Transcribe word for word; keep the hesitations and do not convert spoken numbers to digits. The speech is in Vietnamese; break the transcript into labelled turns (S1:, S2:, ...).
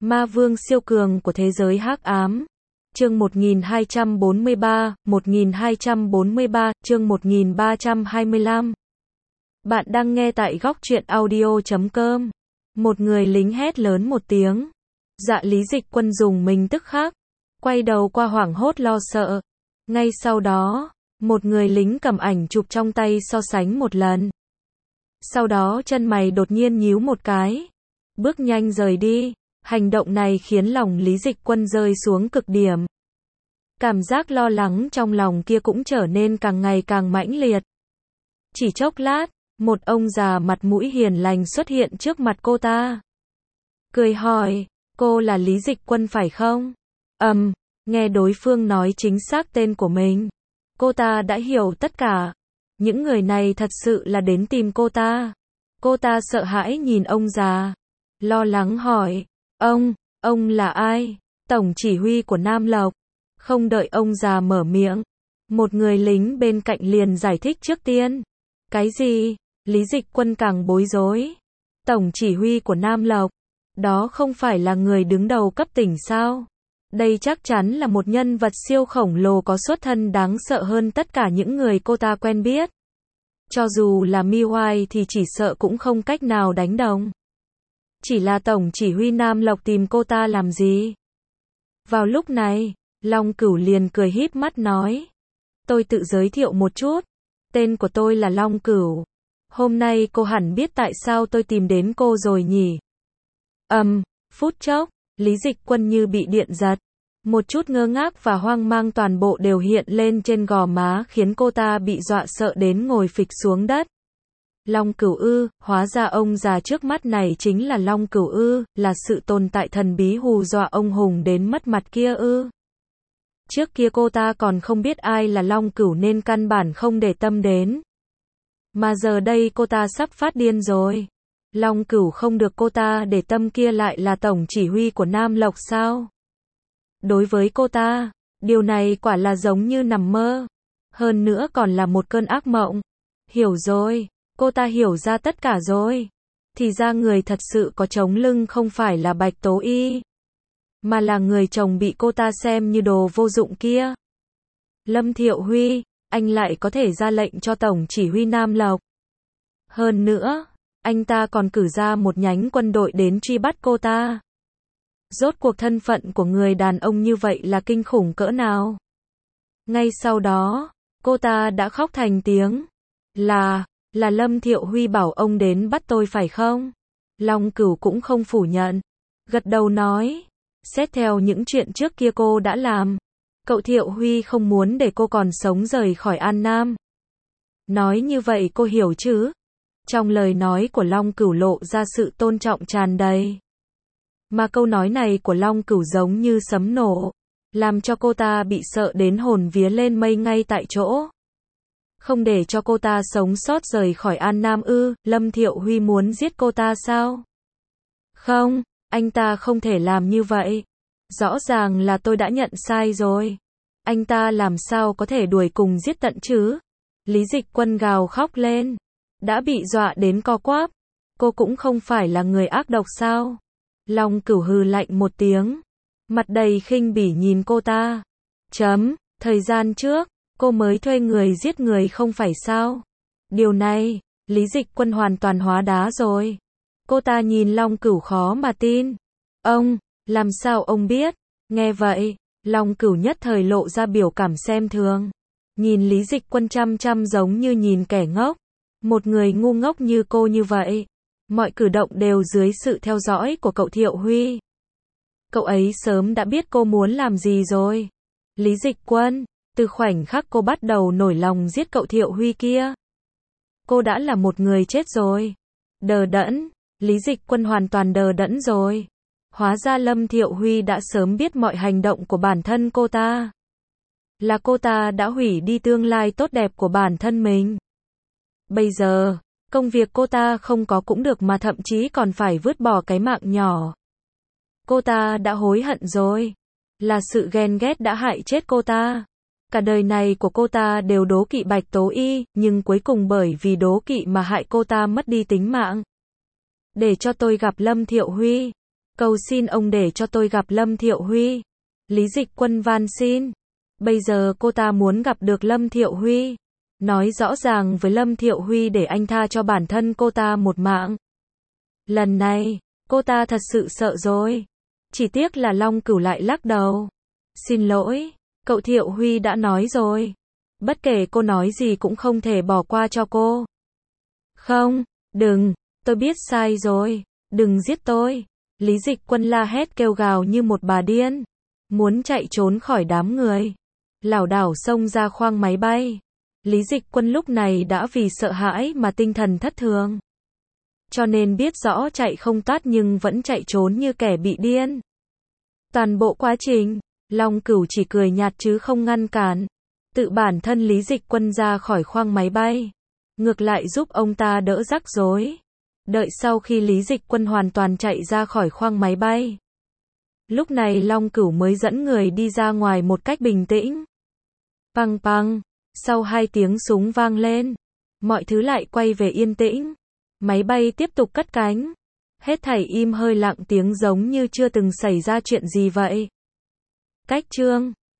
S1: Ma vương siêu cường của thế giới hắc ám. Chương một nghìn hai trăm bốn mươi ba, một nghìn hai trăm bốn mươi ba, chương một nghìn ba trăm hai mươi lăm. Bạn đang nghe tại góc truyện audio chấm com. Một người lính hét lớn một tiếng. Dạ Lý Dịch Quân dùng mình tức khắc, quay đầu qua hoảng hốt lo sợ. Ngay sau đó, một người lính cầm ảnh chụp trong tay so sánh một lần. Sau đó chân mày đột nhiên nhíu một cái, bước nhanh rời đi. Hành động này khiến lòng Lý Dịch Quân rơi xuống cực điểm. Cảm giác lo lắng trong lòng kia cũng trở nên càng ngày càng mãnh liệt. Chỉ chốc lát, một ông già mặt mũi hiền lành xuất hiện trước mặt cô ta. Cười hỏi, cô là Lý Dịch Quân phải không? Ầm, um, nghe đối phương nói chính xác tên của mình. Cô ta đã hiểu tất cả. Những người này thật sự là đến tìm cô ta. Cô ta sợ hãi nhìn ông già, lo lắng hỏi, ông, ông là ai? Tổng chỉ huy của Nam Lộc. Không đợi ông già mở miệng, một người lính bên cạnh liền giải thích trước tiên. Cái gì? Lý Dịch Quân càng bối rối. Tổng chỉ huy của Nam Lộc, đó không phải là người đứng đầu cấp tỉnh sao? Đây chắc chắn là một nhân vật siêu khổng lồ có xuất thân đáng sợ hơn tất cả những người cô ta quen biết. Cho dù là Mi Hoài thì chỉ sợ cũng không cách nào đánh đồng. Chỉ là tổng chỉ huy Nam Lộc tìm cô ta làm gì? Vào lúc này, Long Cửu liền cười híp mắt nói. Tôi tự giới thiệu một chút. Tên của tôi là Long Cửu. Hôm nay cô hẳn biết tại sao tôi tìm đến cô rồi nhỉ? Ầm, um, phút chốc, Lý Dịch Quân như bị điện giật. Một chút ngơ ngác và hoang mang toàn bộ đều hiện lên trên gò má khiến cô ta bị dọa sợ đến ngồi phịch xuống đất. Long Cửu ư, hóa ra ông già trước mắt này chính là Long Cửu ư, là sự tồn tại thần bí hù dọa ông Hùng đến mất mặt kia ư. Trước kia cô ta còn không biết ai là Long Cửu nên căn bản không để tâm đến. Mà giờ đây cô ta sắp phát điên rồi. Long Cửu không được cô ta để tâm kia lại là tổng chỉ huy của Nam Lộc sao? Đối với cô ta, điều này quả là giống như nằm mơ. Hơn nữa còn là một cơn ác mộng. Hiểu rồi. Cô ta hiểu ra tất cả rồi. Thì ra người thật sự có chống lưng không phải là Bạch Tố Y, mà là người chồng bị cô ta xem như đồ vô dụng kia. Lâm Thiệu Huy, anh lại có thể ra lệnh cho tổng chỉ huy Nam Lộc. Hơn nữa, anh ta còn cử ra một nhánh quân đội đến truy bắt cô ta. Rốt cuộc thân phận của người đàn ông như vậy là kinh khủng cỡ nào? Ngay sau đó, cô ta đã khóc thành tiếng. Là... Là Lâm Thiệu Huy bảo ông đến bắt tôi phải không? Long Cửu cũng không phủ nhận. Gật đầu nói. Xét theo những chuyện trước kia cô đã làm, cậu Thiệu Huy không muốn để cô còn sống rời khỏi An Nam. Nói như vậy cô hiểu chứ? Trong lời nói của Long Cửu lộ ra sự tôn trọng tràn đầy. Mà câu nói này của Long Cửu giống như sấm nổ, làm cho cô ta bị sợ đến hồn vía lên mây ngay tại chỗ. Không để cho cô ta sống sót rời khỏi An Nam ư? Lâm Thiệu Huy muốn giết cô ta sao? Không, anh ta không thể làm như vậy. Rõ ràng là tôi đã nhận sai rồi. Anh ta làm sao có thể đuổi cùng giết tận chứ? Lý Dịch Quân gào khóc lên. Đã bị dọa đến co quắp. Cô cũng không phải là người ác độc sao? Long Cửu hừ lạnh một tiếng, mặt đầy khinh bỉ nhìn cô ta. Chấm, thời gian trước cô mới thuê người giết người không phải sao? Điều này, Lý Dịch Quân hoàn toàn hóa đá rồi. Cô ta nhìn Long Cửu khó mà tin. Ông, làm sao ông biết? Nghe vậy, Long Cửu nhất thời lộ ra biểu cảm xem thường. Nhìn Lý Dịch Quân chăm chăm giống như nhìn kẻ ngốc. Một người ngu ngốc như cô như vậy, mọi cử động đều dưới sự theo dõi của cậu Thiệu Huy. Cậu ấy sớm đã biết cô muốn làm gì rồi. Lý Dịch Quân, từ khoảnh khắc cô bắt đầu nổi lòng giết cậu Thiệu Huy kia, cô đã là một người chết rồi. Đờ đẫn, Lý Dịch Quân hoàn toàn đờ đẫn rồi. Hóa ra Lâm Thiệu Huy đã sớm biết mọi hành động của bản thân cô ta. Là cô ta đã hủy đi tương lai tốt đẹp của bản thân mình. Bây giờ, công việc cô ta không có cũng được mà thậm chí còn phải vứt bỏ cái mạng nhỏ. Cô ta đã hối hận rồi. Là sự ghen ghét đã hại chết cô ta. Cả đời này của cô ta đều đố kỵ Bạch Tố Y, nhưng cuối cùng bởi vì đố kỵ mà hại cô ta mất đi tính mạng. Để cho tôi gặp Lâm Thiệu Huy. Cầu xin ông để cho tôi gặp Lâm Thiệu Huy. Lý Dịch Quân van xin. Bây giờ cô ta muốn gặp được Lâm Thiệu Huy. Nói rõ ràng với Lâm Thiệu Huy để anh tha cho bản thân cô ta một mạng. Lần này, cô ta thật sự sợ rồi. Chỉ tiếc là Long Cửu lại lắc đầu. Xin lỗi, cậu Thiệu Huy đã nói rồi. Bất kể cô nói gì cũng không thể bỏ qua cho cô. Không, đừng, tôi biết sai rồi, đừng giết tôi. Lý Dịch Quân la hét kêu gào như một bà điên. Muốn chạy trốn khỏi đám người. Lảo đảo xông ra khoang máy bay. Lý Dịch Quân lúc này đã vì sợ hãi mà tinh thần thất thường. Cho nên biết rõ chạy không thoát nhưng vẫn chạy trốn như kẻ bị điên. Toàn bộ quá trình, Long Cửu chỉ cười nhạt chứ không ngăn cản. Tự bản thân Lý Dịch Quân ra khỏi khoang máy bay. Ngược lại giúp ông ta đỡ rắc rối. Đợi sau khi Lý Dịch Quân hoàn toàn chạy ra khỏi khoang máy bay. Lúc này Long Cửu mới dẫn người đi ra ngoài một cách bình tĩnh. Păng păng, sau hai tiếng súng vang lên, mọi thứ lại quay về yên tĩnh. Máy bay tiếp tục cất cánh. Hết thảy im hơi lặng tiếng giống như chưa từng xảy ra chuyện gì vậy. Cách chương